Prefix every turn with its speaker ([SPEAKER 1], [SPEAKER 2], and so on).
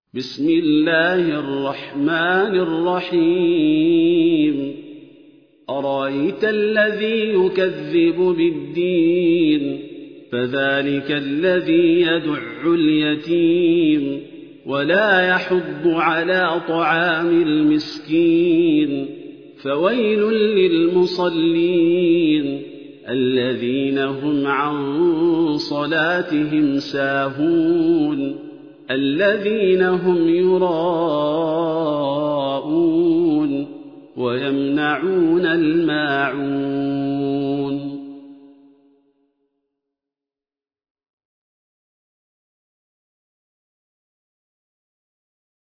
[SPEAKER 1] بسم الله الرحمن الرحيم أرأيت الذي يكذب بالدين فذلك الذي يدع اليتيم ولا يحض على طعام المسكين فويل للمصلين الذين هم عن صلاتهم ساهون الذين هم يراءون ويمنعون الماعون